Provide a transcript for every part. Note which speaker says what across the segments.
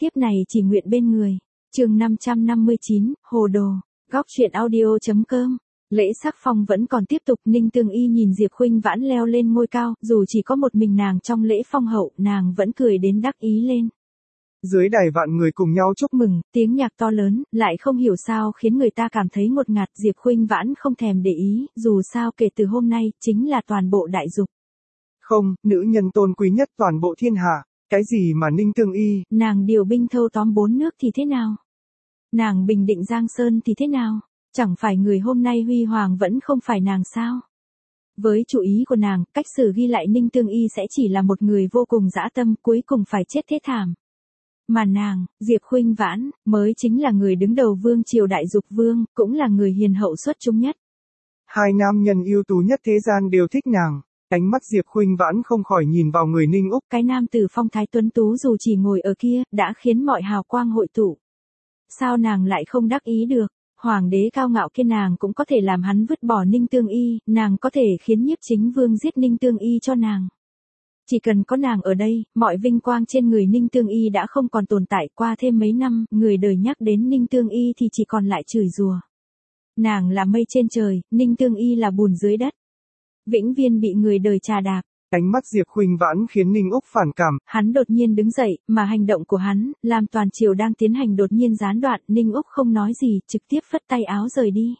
Speaker 1: Tiếp này chỉ nguyện bên người. Chương 559, Hồ đồ. Góc truyện audio.com. Lễ sắc phong vẫn còn tiếp tục. Ninh Tương Y nhìn Diệp Khuynh Vãn leo lên ngôi cao, dù chỉ có một mình nàng trong lễ phong hậu, nàng vẫn cười đến đắc ý lên.
Speaker 2: Dưới đài vạn người cùng nhau chúc
Speaker 1: mừng, tiếng nhạc to lớn, lại không hiểu sao khiến người ta cảm thấy ngột ngạt. Diệp Khuynh Vãn không thèm để ý, dù sao kể từ hôm nay, chính là toàn bộ đại dục.
Speaker 2: Không, nữ nhân tôn quý nhất toàn bộ thiên hạ, cái gì mà Ninh Tương Y?
Speaker 1: Nàng điều binh thâu tóm 4 nước thì thế nào? Nàng bình định Giang Sơn thì thế nào? Chẳng phải người hôm nay huy hoàng vẫn không phải nàng sao? Với chủ ý của nàng, cách sử ghi lại Ninh Tương Y sẽ chỉ là một người vô cùng dã tâm, cuối cùng phải chết thế thảm. Mà nàng, Diệp Khuynh Vãn, mới chính là người đứng đầu vương triều đại dục vương, cũng là người hiền hậu xuất chúng nhất.
Speaker 2: Hai nam nhân ưu tú nhất thế gian đều thích nàng. Ánh mắt Diệp Khuynh Vãn không khỏi nhìn vào người Ninh Úc.
Speaker 1: Cái nam tử phong thái tuấn tú dù chỉ ngồi ở kia, đã khiến mọi hào quang hội tụ. Sao nàng lại không đắc ý được? Hoàng đế cao ngạo kia nàng cũng có thể làm hắn vứt bỏ Ninh Tương Y, nàng có thể khiến Nhiếp Chính Vương giết Ninh Tương Y cho nàng. Chỉ cần có nàng ở đây, mọi vinh quang trên người Ninh Tương Y đã không còn tồn tại. Qua thêm mấy năm, người đời nhắc đến Ninh Tương Y thì chỉ còn lại chửi rủa. Nàng là mây trên trời, Ninh Tương Y là bùn dưới đất. Vĩnh viên bị người đời trà đạp.
Speaker 2: Ánh mắt Diệp Khuynh Vãn khiến Ninh Úc phản cảm.
Speaker 1: Hắn đột nhiên đứng dậy, mà hành động của hắn, làm toàn triều đang tiến hành đột nhiên gián đoạn. Ninh Úc không nói gì, trực tiếp phất tay áo rời đi.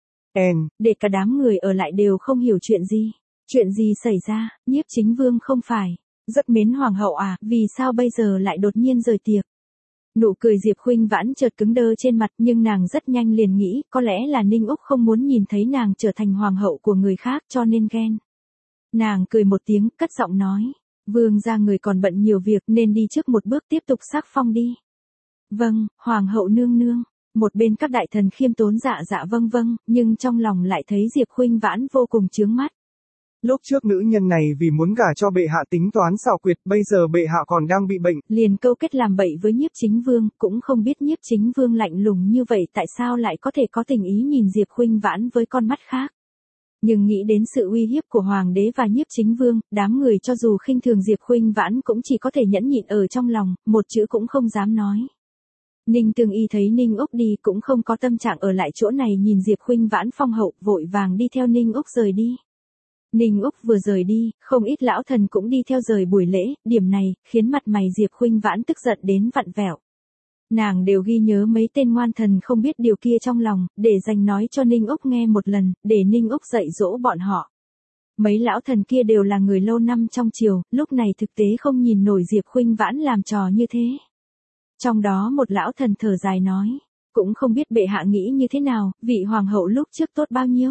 Speaker 1: Để cả đám người ở lại đều không hiểu chuyện gì. Chuyện gì xảy ra, Nhiếp Chính Vương không phải rất mến hoàng hậu à, vì sao bây giờ lại đột nhiên rời tiệc? Nụ cười Diệp Khuynh Vãn chợt cứng đơ trên mặt, nhưng nàng rất nhanh liền nghĩ, có lẽ là Ninh Úc không muốn nhìn thấy nàng trở thành hoàng hậu của người khác cho nên ghen. Nàng cười một tiếng, cất giọng nói, vương gia người còn bận nhiều việc nên đi trước một bước tiếp tục sắc phong đi. Vâng, hoàng hậu nương nương. Một bên các đại thần khiêm tốn dạ vâng vâng, nhưng trong lòng lại thấy Diệp Khuynh Vãn vô cùng chướng mắt.
Speaker 2: Lúc trước nữ nhân này vì muốn gả cho bệ hạ tính toán xảo quyệt, bây giờ bệ hạ còn đang bị bệnh.
Speaker 1: Liền câu kết làm bậy với Nhiếp Chính Vương, cũng không biết Nhiếp Chính Vương lạnh lùng như vậy tại sao lại có thể có tình ý nhìn Diệp Khuynh Vãn với con mắt khác. Nhưng nghĩ đến sự uy hiếp của Hoàng đế và Nhiếp Chính Vương, đám người cho dù khinh thường Diệp Khuynh Vãn cũng chỉ có thể nhẫn nhịn ở trong lòng, một chữ cũng không dám nói. Ninh Tương Y thấy Ninh Úc đi cũng không có tâm trạng ở lại chỗ này nhìn Diệp Khuynh Vãn phong hậu, vội vàng đi theo Ninh Úc rời đi. Ninh Úc vừa rời đi, không ít lão thần cũng đi theo rời buổi lễ, điểm này, khiến mặt mày Diệp Khuynh Vãn tức giận đến vặn vẹo. Nàng đều ghi nhớ mấy tên ngoan thần không biết điều kia trong lòng, để dành nói cho Ninh Úc nghe một lần, để Ninh Úc dạy dỗ bọn họ. Mấy lão thần kia đều là người lâu năm trong triều, lúc này thực tế không nhìn nổi Diệp Khuynh Vãn làm trò như thế. Trong đó một lão thần thở dài nói, cũng không biết bệ hạ nghĩ như thế nào, vị hoàng hậu lúc trước tốt bao nhiêu.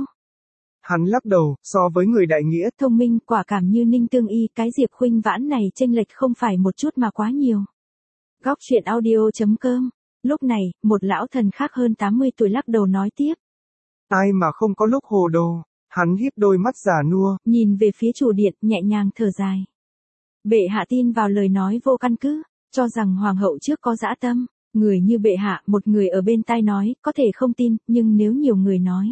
Speaker 2: Hắn lắc đầu, so với người đại nghĩa,
Speaker 1: thông minh, quả cảm như Ninh Tương Y, cái Diệp Khuynh Vãn này chênh lệch không phải một chút mà quá nhiều. Góc truyện audio.com. Lúc này, một lão thần khác hơn 80 tuổi lắc đầu nói tiếp.
Speaker 2: Ai mà không có lúc hồ đồ, hắn híp đôi mắt già nua,
Speaker 1: nhìn về phía chủ điện, nhẹ nhàng thở dài. Bệ hạ tin vào lời nói vô căn cứ, cho rằng hoàng hậu trước có dã tâm, người như bệ hạ, một người ở bên tai nói, có thể không tin, nhưng nếu nhiều người nói.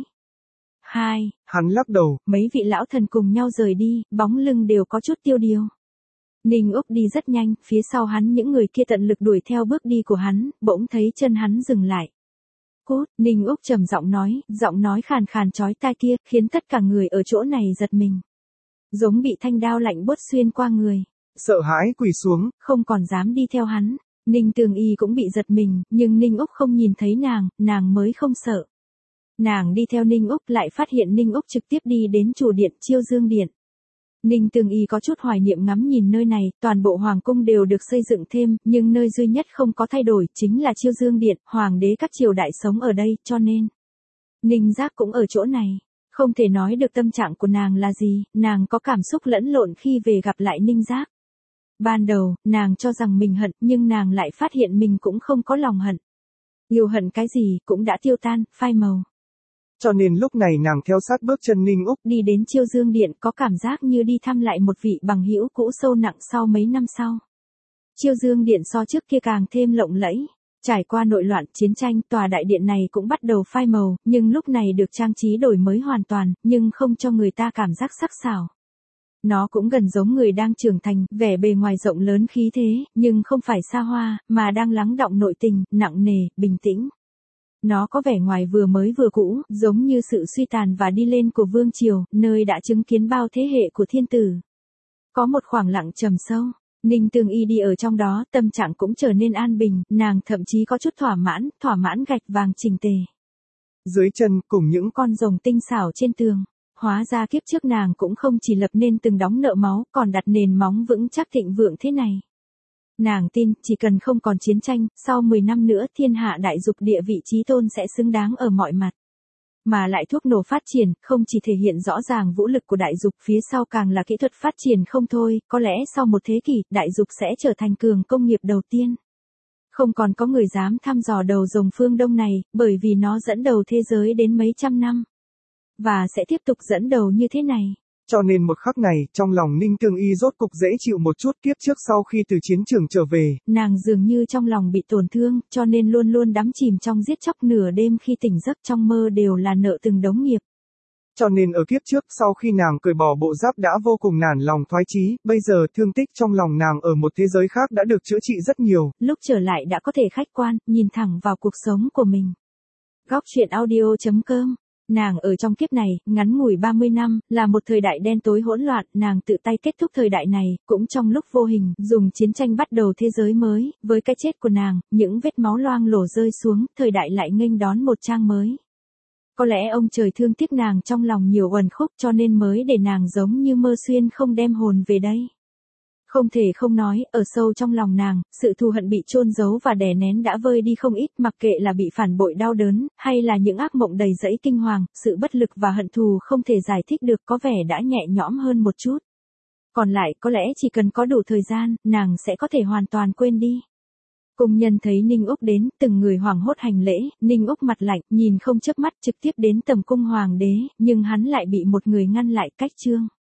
Speaker 2: Hắn lắc đầu,
Speaker 1: mấy vị lão thần cùng nhau rời đi, bóng lưng đều có chút tiêu điều. Ninh Úc đi rất nhanh, phía sau hắn những người kia tận lực đuổi theo bước đi của hắn, bỗng thấy chân hắn dừng lại. Cút, Ninh Úc trầm giọng nói khàn khàn chói tai kia, khiến tất cả người ở chỗ này giật mình. Giống bị thanh đao lạnh buốt xuyên qua người.
Speaker 2: Sợ hãi quỳ xuống,
Speaker 1: không còn dám đi theo hắn. Ninh Tương Y cũng bị giật mình, nhưng Ninh Úc không nhìn thấy nàng mới không sợ. Nàng đi theo Ninh Úc lại phát hiện Ninh Úc trực tiếp đi đến chủ điện Chiêu Dương Điện. Ninh Tương Y có chút hoài niệm ngắm nhìn nơi này, toàn bộ hoàng cung đều được xây dựng thêm, nhưng nơi duy nhất không có thay đổi chính là Chiêu Dương Điện, hoàng đế các triều đại sống ở đây, cho nên Ninh Giác cũng ở chỗ này. Không thể nói được tâm trạng của nàng là gì, nàng có cảm xúc lẫn lộn khi về gặp lại Ninh Giác. Ban đầu, nàng cho rằng mình hận, nhưng nàng lại phát hiện mình cũng không có lòng hận. Yêu hận cái gì cũng đã tiêu tan, phai màu.
Speaker 2: Cho nên lúc này nàng theo sát bước chân Ninh Úc,
Speaker 1: đi đến Chiêu Dương Điện có cảm giác như đi thăm lại một vị bằng hữu cũ sâu nặng sau mấy năm sau. Chiêu Dương Điện so trước kia càng thêm lộng lẫy. Trải qua nội loạn, chiến tranh, tòa đại điện này cũng bắt đầu phai màu, nhưng lúc này được trang trí đổi mới hoàn toàn, nhưng không cho người ta cảm giác sắc sảo. Nó cũng gần giống người đang trưởng thành, vẻ bề ngoài rộng lớn khí thế, nhưng không phải xa hoa, mà đang lắng đọng nội tình, nặng nề, bình tĩnh. Nó có vẻ ngoài vừa mới vừa cũ, giống như sự suy tàn và đi lên của vương triều, nơi đã chứng kiến bao thế hệ của thiên tử. Có một khoảng lặng trầm sâu. Ninh Tương Y đi ở trong đó, tâm trạng cũng trở nên an bình, nàng thậm chí có chút thỏa mãn gạch vàng chỉnh tề.
Speaker 2: Dưới chân, cùng những
Speaker 1: con rồng tinh xảo trên tường. Hóa ra kiếp trước nàng cũng không chỉ lập nên từng đống nợ máu, còn đặt nền móng vững chắc thịnh vượng thế này. Nàng tin, chỉ cần không còn chiến tranh, sau 10 năm nữa thiên hạ đại dục địa vị chí tôn sẽ xứng đáng ở mọi mặt. Mà lại thuốc nổ phát triển, không chỉ thể hiện rõ ràng vũ lực của đại dục, phía sau càng là kỹ thuật phát triển không thôi, có lẽ sau một thế kỷ, đại dục sẽ trở thành cường công nghiệp đầu tiên. Không còn có người dám thăm dò đầu rồng phương Đông này, bởi vì nó dẫn đầu thế giới đến mấy trăm năm. Và sẽ tiếp tục dẫn đầu như thế này.
Speaker 2: Cho nên một khắc này, trong lòng Ninh Tương Y rốt cục dễ chịu một chút. Kiếp trước sau khi từ chiến trường trở về,
Speaker 1: nàng dường như trong lòng bị tổn thương, cho nên luôn luôn đắm chìm trong giết chóc, nửa đêm khi tỉnh giấc trong mơ đều là nợ từng đống nghiệp.
Speaker 2: Cho nên ở kiếp trước, sau khi nàng cởi bỏ bộ giáp đã vô cùng nản lòng thoái chí, bây giờ thương tích trong lòng nàng ở một thế giới khác đã được chữa trị rất nhiều.
Speaker 1: Lúc trở lại đã có thể khách quan, nhìn thẳng vào cuộc sống của mình. Góc truyện audio.com. Nàng ở trong kiếp này, ngắn ngủi 30 năm, là một thời đại đen tối hỗn loạn, nàng tự tay kết thúc thời đại này, cũng trong lúc vô hình, dùng chiến tranh bắt đầu thế giới mới, với cái chết của nàng, những vết máu loang lổ rơi xuống, thời đại lại nghênh đón một trang mới. Có lẽ ông trời thương tiếc nàng trong lòng nhiều uẩn khúc cho nên mới để nàng giống như mơ xuyên không đem hồn về đây. Không thể không nói, ở sâu trong lòng nàng, sự thù hận bị chôn giấu và đè nén đã vơi đi không ít, mặc kệ là bị phản bội đau đớn, hay là những ác mộng đầy dẫy kinh hoàng, sự bất lực và hận thù không thể giải thích được có vẻ đã nhẹ nhõm hơn một chút. Còn lại, có lẽ chỉ cần có đủ thời gian, nàng sẽ có thể hoàn toàn quên đi. Cung nhân thấy Ninh Úc đến, từng người hoảng hốt hành lễ, Ninh Úc mặt lạnh, nhìn không chớp mắt trực tiếp đến tầm cung hoàng đế, nhưng hắn lại bị một người ngăn lại cách chương.